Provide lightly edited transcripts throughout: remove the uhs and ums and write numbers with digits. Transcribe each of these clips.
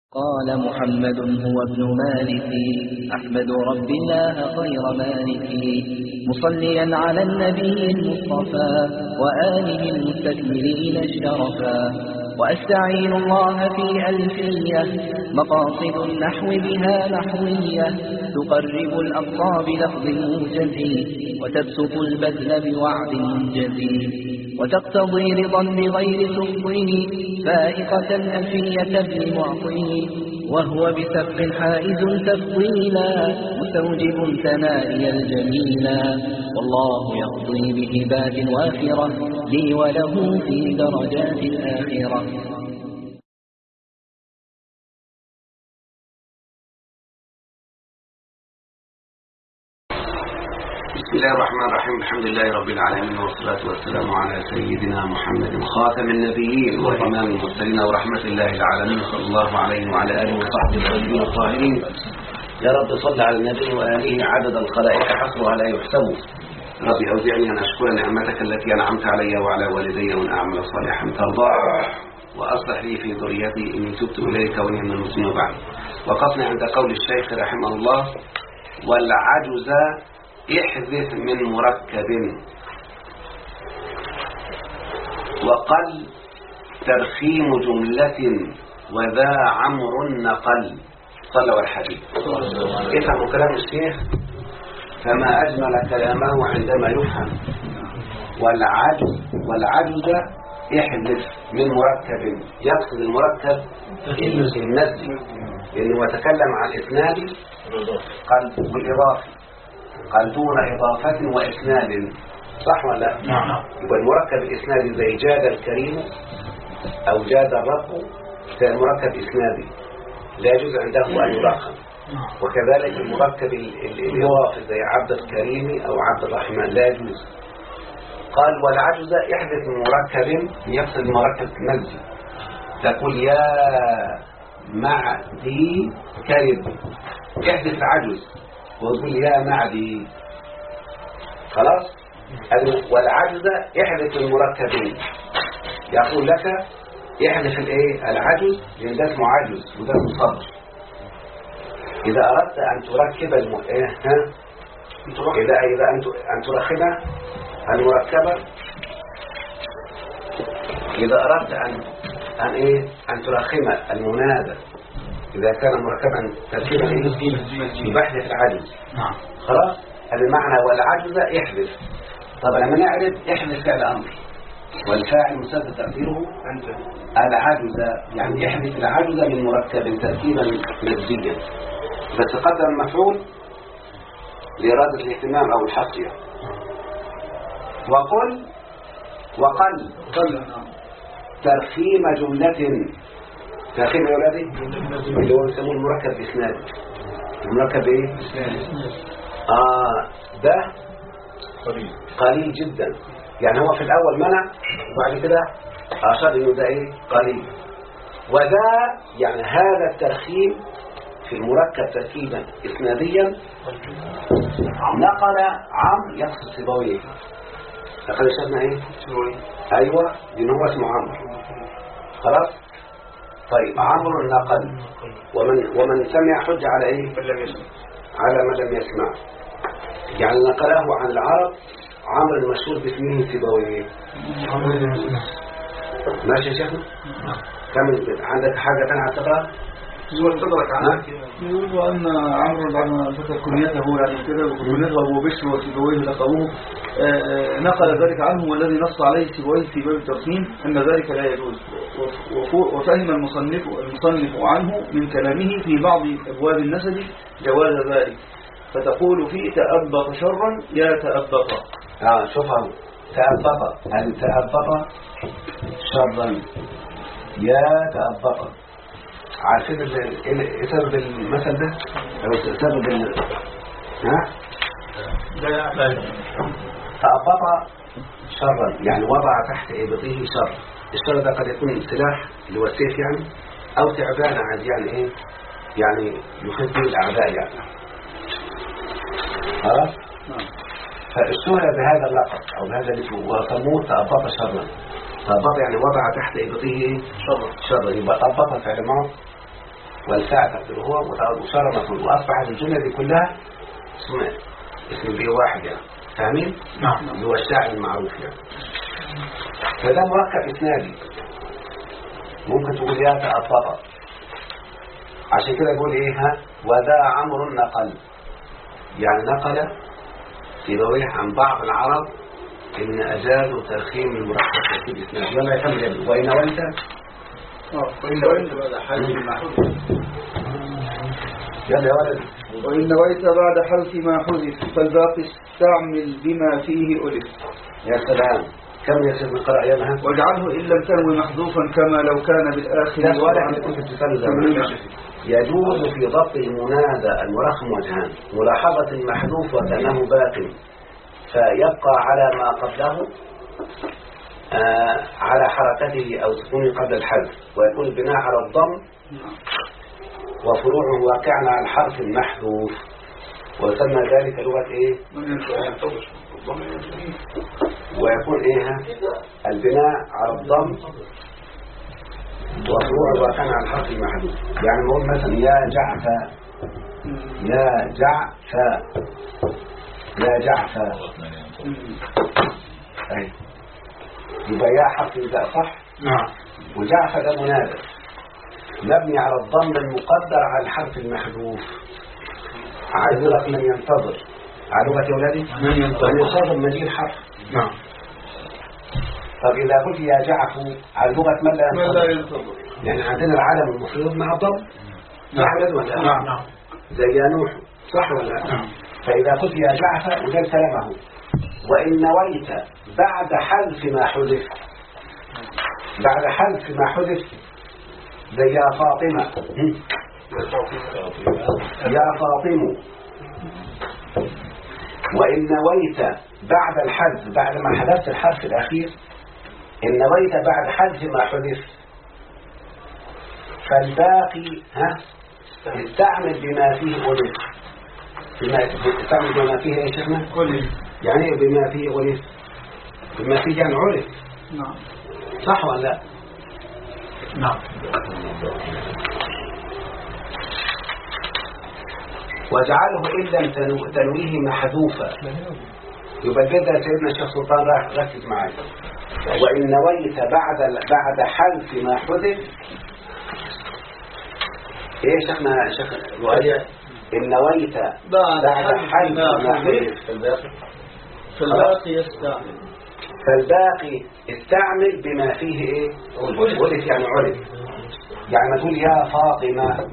قال محمد هو ابن مالك أحمد رب الله خير مالك مصليا على النبي المصطفى وآله المستكملين الشرفا وأستعين الله في ألفية مقاصد النحو بها نحوية تقرب الأقصى بلفظ موجز وتبسط البذل بوعد منجز وتقتضي رضا بغير سخطه فائقة ألفية ابن معطي وهو بسبق حائز تفضيلا مستوجب ثنائي الجميلا والله يقضي بهبات وافرة لي وله في درجات الآخرة. بسم الله الرحمن الرحيم. الحمد لله رب العالمين والصلاة والسلام على سيدنا محمد خاتم النبيين وإمام المرسلين ورحمة الله العالمين صلى الله عليه وعلى آله وصحبه الطيبين الطاهرين. يا رب صل على النبي وآله عدد الخلائق حصرها لا يحسب. ربي أوزعني أن أشكر نعمتك التي أنعمت علي وعلى والدي وأن أعمل صالحا ترضاه وأصلح لي في ذريتي إني تبت إليك وإني من المسلمين بعد. وقفنا عند قول الشيخ رحمه الله: والعجز احذف من مركب وقل ترخيم جملة وذا عمر نقل. صلى والحديث. افهموا كلام الشيخ فما أجمل كلامه عندما يفهم. والعجز احذف من مركب، يقصد المركب النسبي لأنه يتكلم عن الإسناد قال والإضافي، قال دون إضافة وإسناد، صح ولا لا؟ نعم. يبقى المركب الإسنادي زي جاد الكريم أو جاد الرب، ده المركب إسنادي لا يجوز عنده أن يرقم. وكذلك المركب الإضافي زي عبد الكريم أو عبد الرحمن لا يجوز. قال والعجز يحدث من مركب، يقصد مركب نزل. تقول يا معدي كرب، يحدث العجز وتقول يا معدي، خلاص. والعجز يحدث المركبين، يقول لك يحدث الايه العجز لان ده اسمه عجز وده اسمه صدر. اذا اردت ان تركب اذا ان تركب المركبه، اذا اردت ان ترخم المنادى إذا كان مركبا تركيبا يحدث العجز. خلاص. المعنى والعجز يحدث. طبعا لما نعرف يحدث فعل أمر والفاعل مسدد تقديره العجز، يعني يحدث العجز من مركب تركيبا نسبيا، بس قدم مفعول لإرادة الاهتمام أو الحصية. وقل ترخيم جملة. ترخيم يا ولادي اللي هو يسموه المركب الإسنادي. المركب ايه؟ ده قليل جدا، يعني هو في الأول منع وبعد كده أشار إنه ده ايه؟ قليل. وده يعني هذا الترخيم في المركب تركيبا إسناديا نقل عمرو يقصد سيبويه. نقل شفنا ايه؟ أيوة، لأنه هو اسمه عمرو. خلاص. طيب عمرو النقل ومن سمع حج على ايه؟ على من لم يسمع، يعني نقله عن العرب عمرو المشهور باسمه سيبويه. ماشي يا شيخنا؟ كمل. عندك حاجة ثانية على التقرأ؟ يقول أن عمرو بعد فترة كنيته يعني كده وكنيته أبو بشر وسيبويه لقبوه نقل ذلك عنه، والذي نص عليه سيبويه في باب الترخيم أن ذلك لا يجوز. وفهم المصنف عنه من كلامه في بعض أبواب النسب جواز ذلك، فتقول فيه تأبط شرا يا تأبط. شوفها تأبط، أن تأبط شرا يا تأبط. عارفين سبب المثل ده او سبب تأبط شرا يعني وضع تحت إبطه شر. الشر ده قد يكون سلاح اللي هو السيف يعني، او تعبان عاد يعني ايه، يعني يخف به الاعداء يعني. خلاص. فالشهرة بهذا اللقب او بهذا الاسم وسموه تأبط شرا. تأبط يعني وضع تحت إبطه شر. يبقى تأبط فعل معه والفاعل تقديره هو وصار مفعول، وأصبحت الجملة دي كلها اسم به واحد يعني. فاهمين؟ نعم. اللي هو الشاعر المعروف يعني. فده مركب إسنادي. ممكن تقول يا تأطبق، عشان كده يقول إيه ها وذا عمرو نقل، يعني نقل سيبويه عن بعض العرب إن أجازوا ترخيم المركب تركيب إسنادي. يلا يكمل يا وإن وانت يلا يا ولد. وإن نويت بعد حذف ما حذف فالباقي استعمل بما فيه ألف. يا سلام. كم يا سيدنا قرأ يمها واجعله إن لم تنوي محذوفا كما لو كان بالآخر. ده سؤال اللي كنت بتسأله زمان. يجوز في ضبط المنادى المرخم وجهان: ملاحظة المحذوف وكأنه باق فيبقى على ما قبله على حركته أو سكونه قبل الحذف، ويكون البناء على الضم وفروعه واقعا على الحرف المحذوف، ويسمى ذلك لغة ايه؟ ويكون ايه البناء على الضم وفروعه واقعا على الحرف المحذوف. يعني نقول مثلا يا جعفى، يا جعفى، يا جعفى، اي يبقى يا حرف يبقى صح. نعم. وجعفى ده منادى مبني على الضم المقدر على الحرف المحذوف. عايز لك من ينتظر على لغة أولادي من ينتظر مجيء الحرف. نعم. طب إذا قلت يا جعفو على لغة من لا ينتظر، يعني عندنا العالم المفروض مع الضم. صح ولا لا؟ نعم. زي يا نوح، صح ولا لا؟ نعم. فإذا قلت يا جعفى وجل كلامه. وإن نويت بعد حذف ما حذف، بعد حذف ما حذف زي يا فاطمة، يا فاطم. وإن نويت بعد الحذف، بعد ما حذفت الحرف الأخير، إن نويت بعد حذف ما حذف فالباقي استعمل بما فيه ألف. استعمل بما فيه ايش شيخنا؟ يعني ايه بما فيه ألف؟ بما فيه يعني عرف. نعم. صح ولا لا؟ نعم. وجعله إن لم تنويه محذوفا. يبقى البدء سيدنا الشيخ سلطان راح ركز معايا. وإن نويت بعد حذف ما حذف ايه شيخنا شيخ الوالي؟ إن نويت بعد حذف ما حذف فالباقي يستعمل، فالباقي استعمل بما فيه ايه؟ ألف يعني عرف. يعني ما تقول يا فاطمة،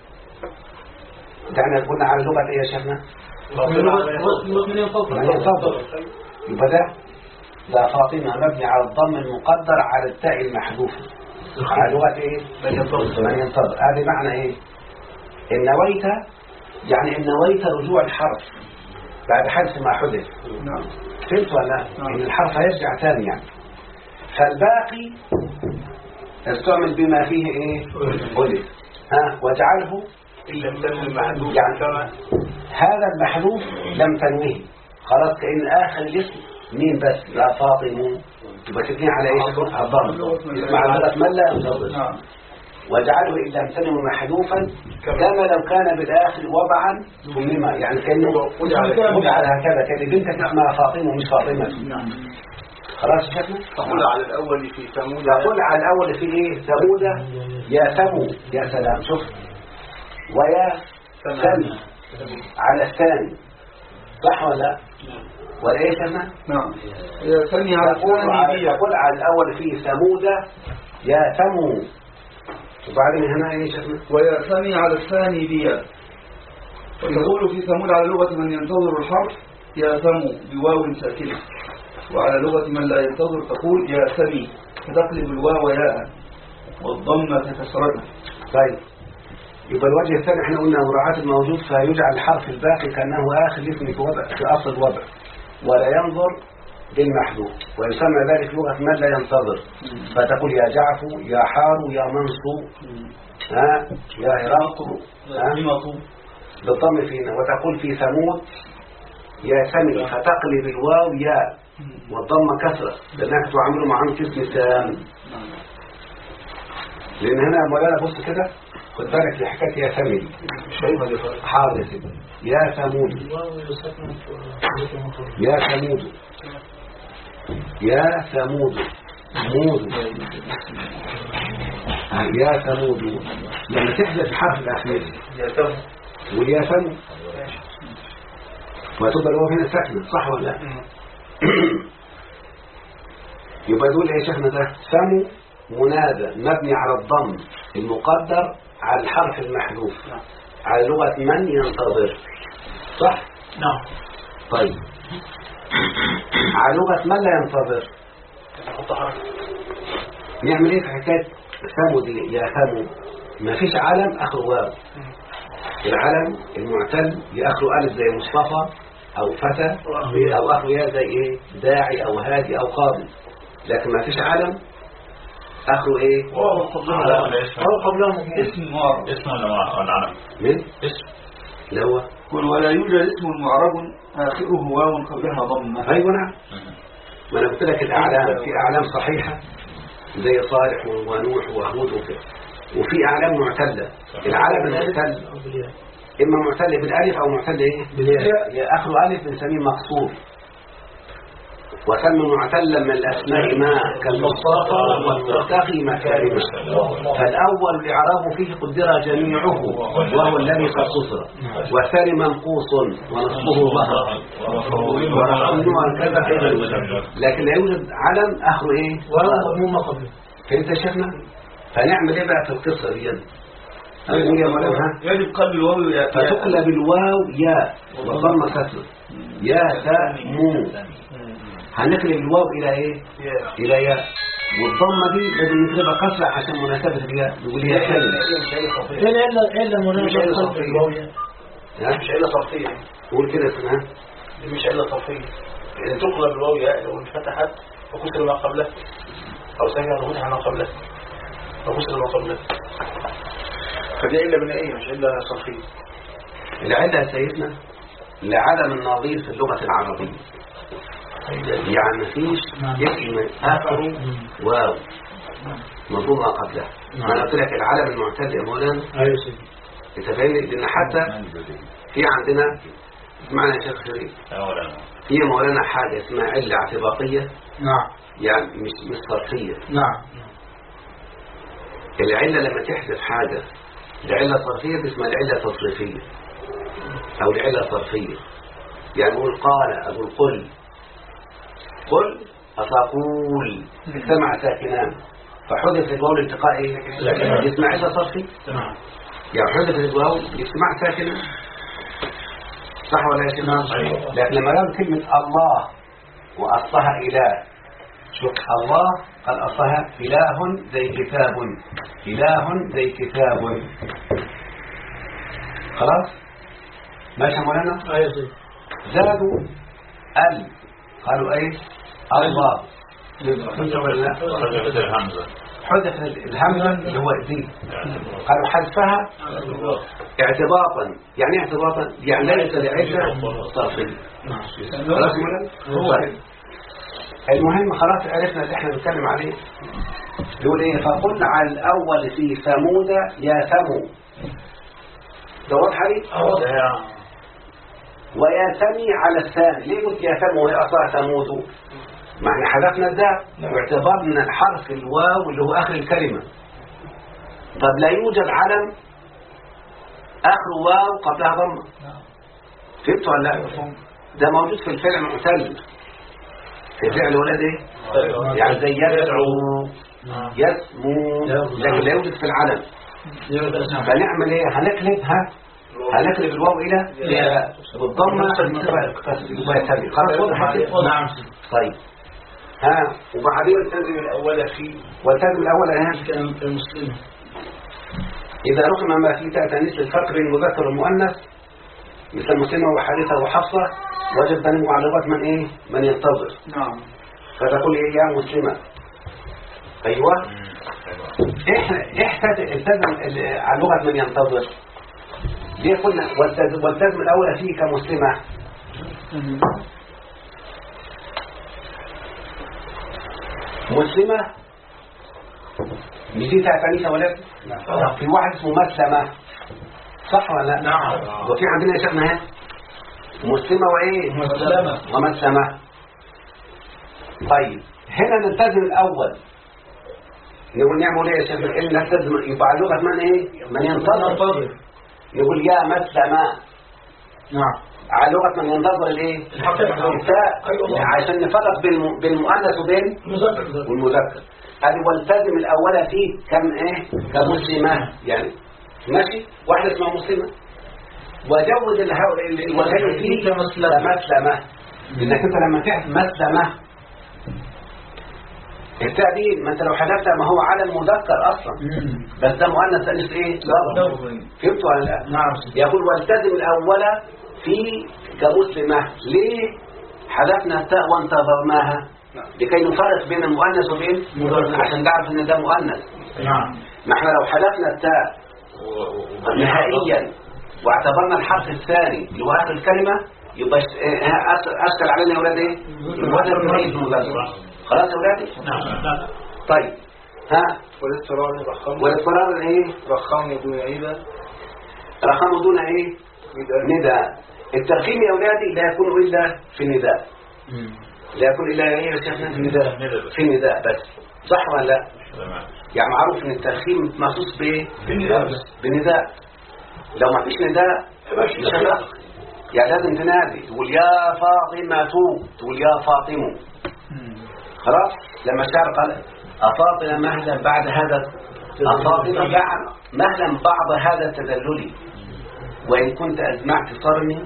يعني قلنا على لغة ايه يا شيخنا؟ من ينتظر. يبقى ده فاطمة مبني على الضم المقدر على التاء المحذوفة على لغة ايه؟ من ينتظر. هذا معنى ايه؟ إن نويت يعني إن نويت رجوع الحرف بعد حذف ما حذف. نعم. فهمت ولا لا؟ إن الحرف هيرجع ثاني يعني. فالباقي استعمل بما فيه ايه؟ ألف. واجعله يعني هذا المحذوف لم تنويه، خلاص كأن آخر الاسم مين بس؟ لا فاطم، يبقى تبني على ايش؟ الضم مع لغة من لا ينتظر. واجعله إن لم تنوي محذوفا كما لو كان بالآخر وضعا ثمما، يعني كأنه وضع هكذا كأن بنتك اسمها فاطمة ومش فاطمة. خلاص شكله؟ تقول على الأول في ثمود، تقول على الأول في ايه؟ ثمود يا ثمود. يا سلام. شوف ويا ثاني على الثاني، صح ولا لا؟ ولا ايه كمان؟ نعم. يا ثاني على الثاني. تقول على الأول في ثمود يا ثمود، وبعدين هنا ايه شكله؟ ويا ثاني على الثاني بيا. وتقول في ثمود على لغة من ينتظر الحرف يا ثمو بواو ساكنة، وعلى لغة من لا ينتظر تقول يا ثمي فتقلب الواو ياء والضمة كسرتها. طيب يبقى الوجه الثاني احنا قلنا مراعاة الموجود، فيجعل الحرف الباقي كأنه آخر اسم في أصل وضع، ولا ينظر بالمحذوف، ويسمى ذلك لغة من لا ينتظر. فتقول يا جعفو، يا حار، يا منصو، يا هرقل، بالضم فينا. وتقول في ثمود يا سمي فتقلب الواو ياء والضم كسرة، لأنك تعاملوا معهم اسم تام. لأن هنا مولانا بص كده، خد بالك في حكاية يا ثمود. حاضر يا ثمود، يا ثمود، يا ثمود، مود، يا ثمود. لما تحذف الحرف الأخير واليا ثمود وتبقى الواو هنا ساكنة، صح ولا لا؟ يبقى دول ايه يا شيخنا؟ ده ثمو منادى مبني على الضم المقدر على الحرف المحذوف على لغة من ينتظر، صح؟ نعم. طيب على لغة من لا ينتظر نعمل ايه في حكاية ثمو دي؟ يا ثمو ما فيش علم اخره واو. العلم المعتل ياخره الف زي مصطفى او فتى، او اخره يا زي ايه؟ داعي او هادي او قاضي. لكن ما فيش علم اخره ايه؟ واو قبلها اسم معرب. اسم ولا علم؟ من اسم. اللي هو قل ولا يوجد اسم معرب اخره واو قبلها ضمه. ايوه نعم. ما انا قلت لك الاعلام في اعلام صحيحه زي صالح ونوح وهود وكده، وفي اعلام معتله. العلم المعتل اما معتل بالالف او معتل ايه؟ بالياء. اخره الف بنسميه مقصور. وسمى معتلا من الاسماء ما كالمصطفى والمرتقي مكارمه. فالاول الاعراب فيه قدر جميعه وهو الذي قد قصر، والثاني منقوص ونصبه ظهر ورقمه كذا كذا. لكن لا يوجد علم اخره ايه؟ ولا مضمون قبله. فانت شفنا. فنعمل ايه بقى في القصه دي؟ يجب قلب الواو يا، فتقلب الواو يا والضمه كسر يا ثمو. هنقلب الواو الى ايه؟ الى ياء، والضمه دي لازم نقلبها كسره عشان مناسبه الياء. نقول يا كلمه الا مناسبه صرفيه. مش عله صرفيه. قول كده اسمها دي مش عله صرفيه. اذا تقلب الواو ياء لو انفتحت وكسر ما قبلها او سكن وفتح ما قبلها او كسر ما قبلها، فدي عله بنائيه مش عله صرفيه. العله يا سيدنا لعدم النظير في اللغه العربيه. يعني مفيش اسم آخر واو مضمون قبلها. أنا قلت لك العلم المعتل يا مولانا. أيوة سيدي. أنت فاهمني؟ لأن حتى في عندنا اسمعنا يا شيخ شريف، في مولانا حاجة اسمها علة اعتباطية. نعم. يعني مش صرفية. نعم. العلة لما تحذف حاجة العلة صرفية اسمها العلة تصريفية أو العلة صرفية. يعني أقول قال، أقول قل، قل أتقول اجتمع ساكنان فحذف الواو الالتقائي اسمع عله صرفي. يعني حذف الواو اجتماع ساكن، صح ولا يا شيخ؟ لكن لما قال كلمة الله وأصلها إله، شوف الله قال أصلها إله زي كتاب، إله زي كتاب. خلاص ماشي يا مولانا؟ زادوا ال قالوا ايه؟ الله. حذف الهمزة اللي هو دي، قالوا حذفها اعتباطا. يعني ايه اعتباطا؟ يعني ليس لعلة صرفية. خلاص مولانا؟ المهم خلاص عرفنا اللي احنا بنتكلم عليه. يقول ايه؟ فقل على الاول في ثمود يا ثمو. ده واضح عليك؟ ويا ثمي على الثاني. ليه قلت يا ثمو وهي اصلها ثمود؟ ما احنا حذفنا الدال واعتبرنا الحرف الواو اللي هو اخر الكلمه. طب لا يوجد علم اخر واو قبلها ضمه. فهمت ولا لا؟ ده موجود في الفعل المعتل، في فعل ولد ايه؟ يعني زي يدعو يسمو، لكن لا يوجد في العلم. فنعمل ايه؟ هنقلب الواو الى والضمه تبقى ثاني. خلاص واضح. نعم. طيب ها وبعدين والتزم الاول فيه والتزم الاول اهم المسلم. اذا رغم ما فيه تأنيث الفرق بين المذكر والمؤنث مثل مسلمة وحارثة وحفصة وجب أن على لغة من ايه؟ من ينتظر. نعم. فتقول ايه يا مسلمة. ايوه التزم على لغة من ينتظر. ليه قلنا والتزم الاول فيه كمسلمة؟ مسلمة مش دي تأنيثة ولا في واحد اسمه مسلمة، صح ولا لا؟ نعم. وفي عندنا يا شيخنا اهي مسلمة وايه؟ ومسلمة. طيب هنا نلتزم الاول، نقول نعمل ايه يا شيخنا؟ ان نلتزم يبقى لغة من ايه؟ من ينتظر. نقول يا مسلمة. نعم. على لغة من ينتظر الايه؟ التاء، عشان نفرق بين المؤنث وبين والمذكر. هذه والتزم الاول فيه كم ايه؟ كمسلمة يعني، ماشي؟ واحدة اسمها مسلمة. وجوز الوجه فيه كمسلمة، لانك انت لما تعرف مسلمة التاء دي، ما انت لو حذفتها ما هو على المذكر اصلا، بس ده مؤنث ثالث ايه؟ فهمت ولا لا؟ نعم. يقول والتزم الاول في كمسلمة. ليه حذفنا التاء وانتظرناها؟ لكي نفرق بين المؤنث وبين عشان تعرف ان ده مؤنث. نعم. ما احنا لو حذفنا التاء نهائيا واعتبرنا الحرف الثاني اللي هو اخر الكلمه، يبقى اشكل علينا يا اولاد ايه؟ الوزن رئيس المذكر. خلاص يا اولادي؟ نعم. طيب ها والاضطرار ايه؟ رخام دون عيدة، رخام دون ايه؟ نداء. الترخيم يا اولادي لا يكون الا في النداء، لا يكون الا ايه يا شيخنا؟ في النداء بس، صح ولا لا؟ يعني معروف ان الترخيم مخصوص بايه؟ بالنداء. لو ما فيش نداء مش هتقدر، يعني لازم تنادي تقول يا فاطمة، تقول يا فاطمة. خلاص. لما الشاعر قال أفاطمة مهلا بعد هذا، أفاطمة مهلا بعد هذا التدلل، وإن كنت أزمعت صرمي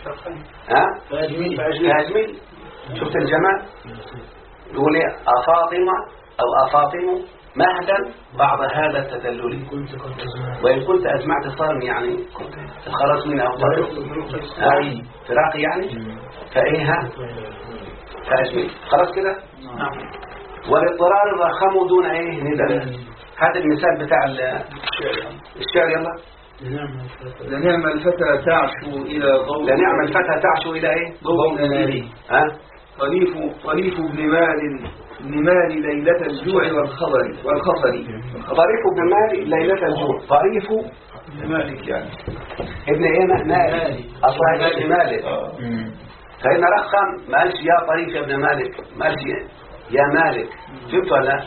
فأجمل. شفت الجمال؟ يقول ايه؟ أفاطمة أو أفاطم مهلا بعد هذا التدلل، وإن كنت أزمعت صرمي يعني كنت خلاص من أفضل فراقي يعني، فإيها فأجمل. خلاص كده. والاضطرار الرخم دون ايه؟ نداء. هذا المثال بتاع الشعر. يلا. لنعم الفتى تعشو إلى ضوء، لنعم الفتى تعشو إلى ايه؟ ضوء ناري. طريف ابن مال ليلة الجوع والخطر. طريف ابن مال ليلة الجوع. طريف ابن مالك يعني ابن ايه؟ مالك. اصلا ابن مالك. فإن رخم ما قالش يا طريف يا ابن مالك، ما قالش يا مالك. فهمت ولا لا؟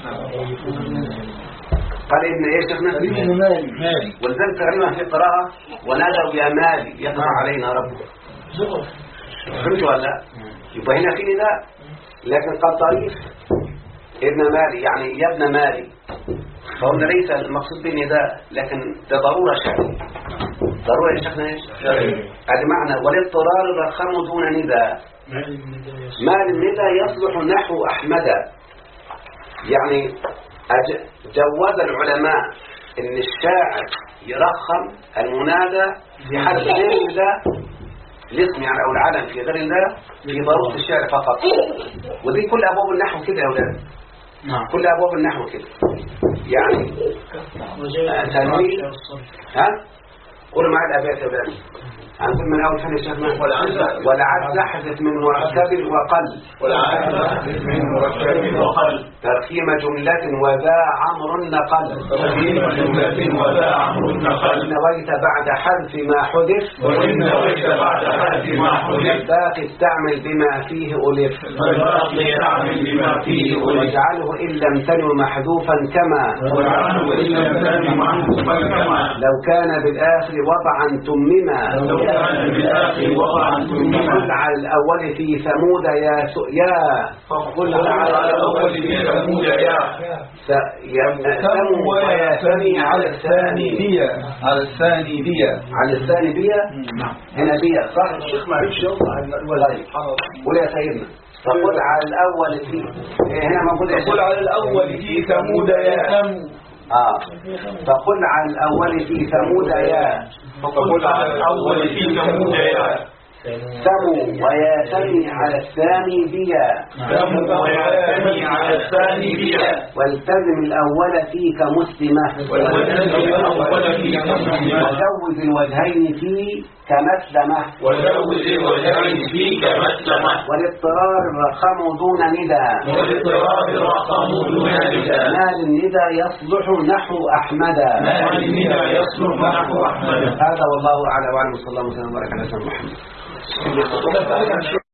قال إن إيه شيخنا؟ مالي. ولذلك تقريبا في قراءة ونادوا يا مالي يقضى علينا ربك. فهمت ولا لا؟ يبقى هنا في نداء، لكن قال طريف ابن مالي يعني يا ابن مالي، فهنا ليس المقصود بالنداء، لكن ده ضرورة شرعية. ضرورة يا شيخنا ايش؟ هذا معنى والاضطرار الرخم دون نداء. مال النداء يصلح نحو أحمد، يعني جوز العلماء ان الشاعر يرخم المنادى في حال غير النداء، الاسم يعني او العلم في غير النداء، في ضرورة الشعر فقط. ودي كل ابواب النحو كده يا اولاد. كل ابواب النحو كده يعني تنوين. ها قولوا معي الابيات يا اولاد. هنقول من اول فن شيخنا ولعد احدث من مركب وقل ترخيم جملة وذا عمر نقل إن نويت بعد حذف ما حذف باقي استعمل بما فيه ألف واجعله إن لم تنو محذوفا كما لو كان بالآخر وضعا تمما قل على الأول في ثمود يا فقل على الأول في ثمود يا ثاني على الثاني بيا هنا بيا صح؟ الشيخ ما عرفش يوضع الولد. قول يا سيدنا فقل على الأول في هنا موجود فقل على الأول في ثمود يا فقل على الأول في ثمود يا فقل على الأول في ثمود يا سموا وياتني على الثاني بيا والتزم الأول فيك مسلمة وزوج الوجهين فيك مسلمة والاضطرار الرخم دون ندى مال الندى يصلح نحو أحمد. هذا والله أعلم وصلى الله وسلم وبارك على سيدنا محمد.